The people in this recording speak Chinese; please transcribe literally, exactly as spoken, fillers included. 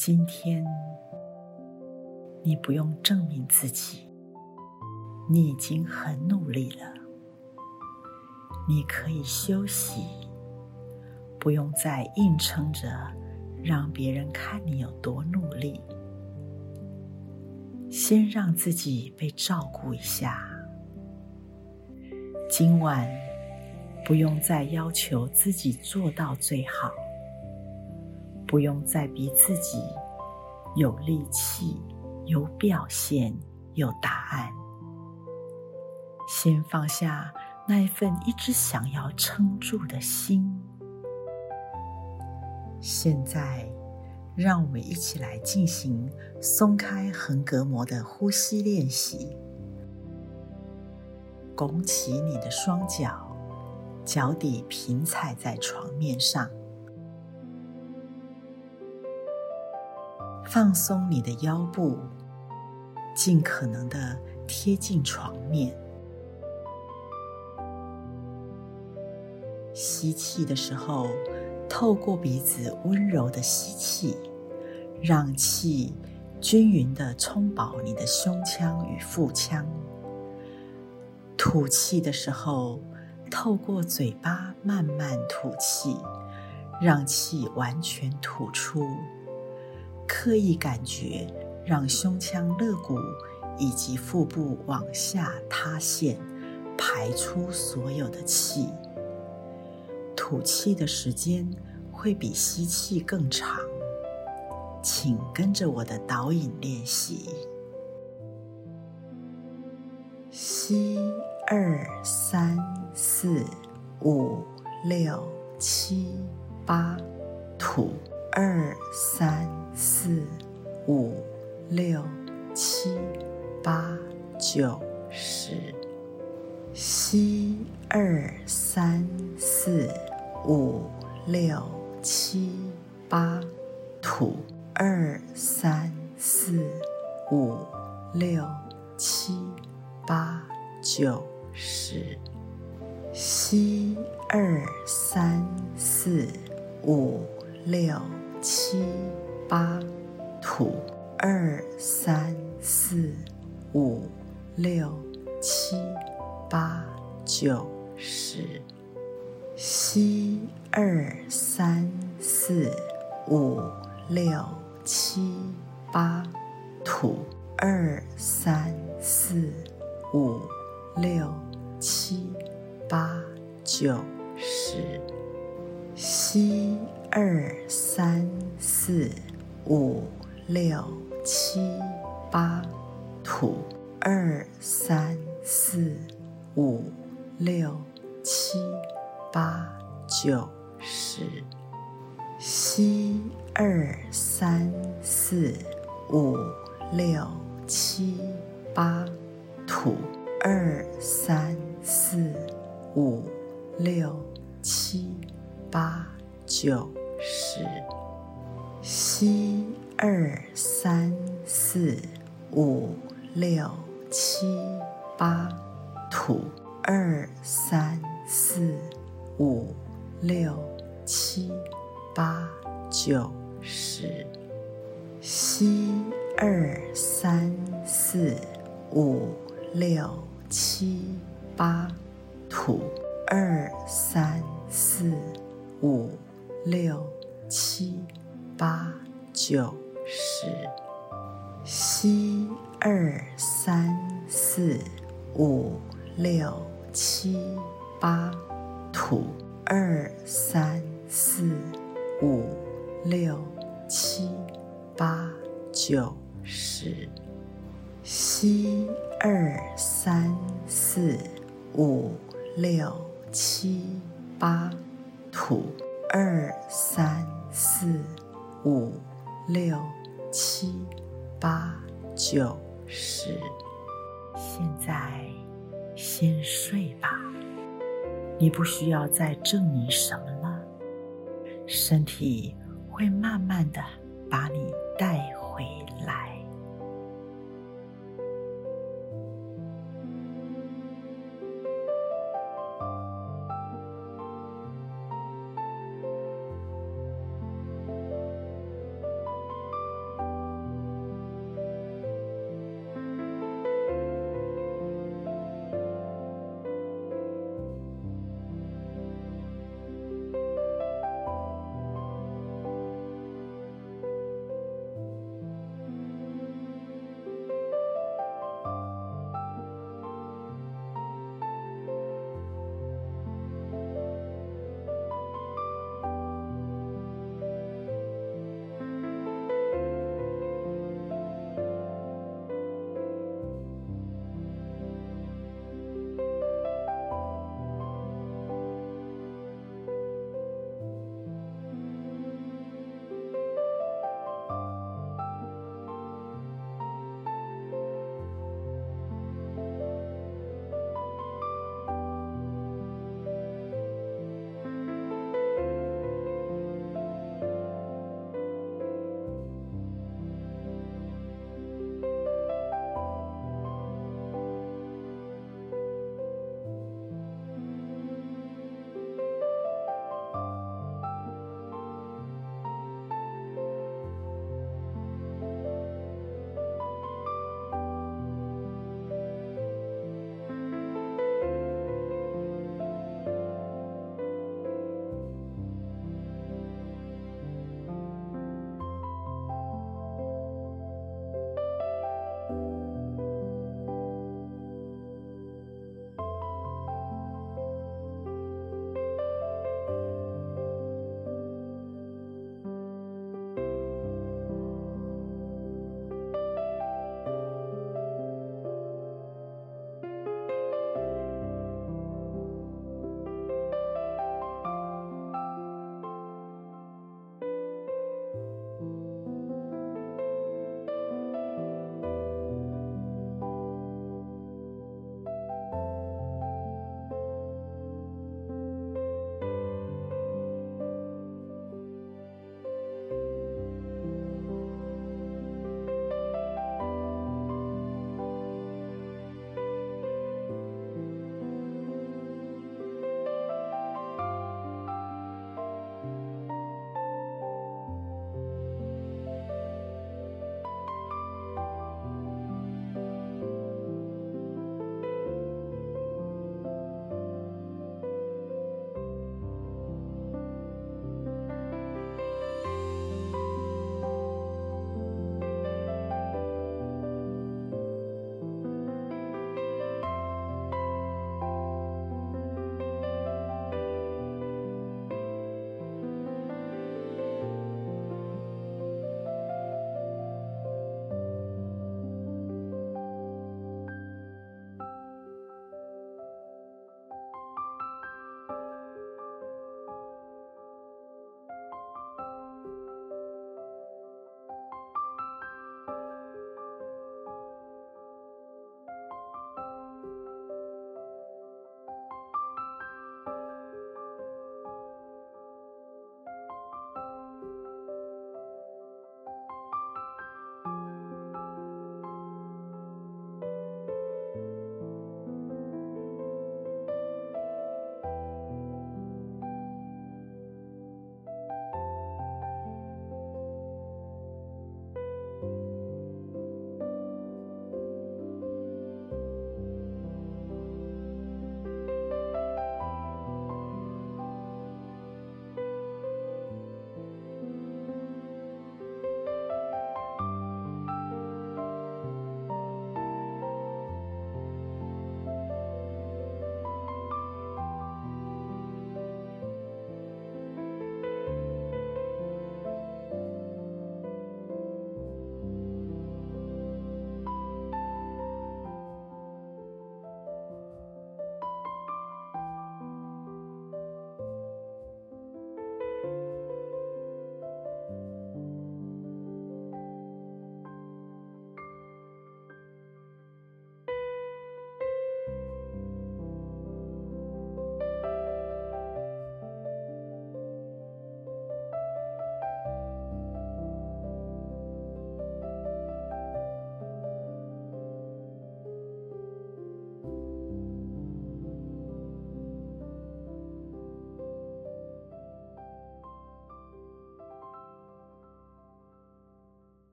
今天你不用证明自己，你已经很努力了。你可以休息，不用再硬撑着让别人看你有多努力。先让自己被照顾一下。今晚不用再要求自己做到最好，不用再逼自己有力气、有表现、有答案。先放下那一份一直想要撑住的心。现在让我们一起来进行松开横膈膜的呼吸练习。拱起你的双脚，脚底平踩在床面上，放松你的腰部，尽可能的贴近床面。吸气的时候，透过鼻子温柔的吸气，让气均匀地充饱你的胸腔与腹腔。吐气的时候，透过嘴巴慢慢吐气，让气完全吐出。刻意感觉让胸腔肋骨以及腹部往下塌陷，排出所有的气。吐气的时间会比吸气更长，请跟着我的导引练习。吸二三四五六七八，吐二三四五六七八九十。吸二三四五六七八，吐二三四五六七八九十。吸二三四五六七八，吐二三四五六七八九十。吸二三四五六七八，吐二三四五六七八九十。吸二三四五六七八，吐二三四五六七八九十。吸二三四五六七八，吐二三四五六七八九十。吸二三四五六七八，吐二三四五六七八九十。吸二三四五六七八，吐二三四五六七八九十。吸二三四五六七八，吐二三四五六七八九十。吸二三四五六七八，吐二三四五六七八九十。现在先睡吧，你不需要再证明什么了，身体会慢慢的把你带回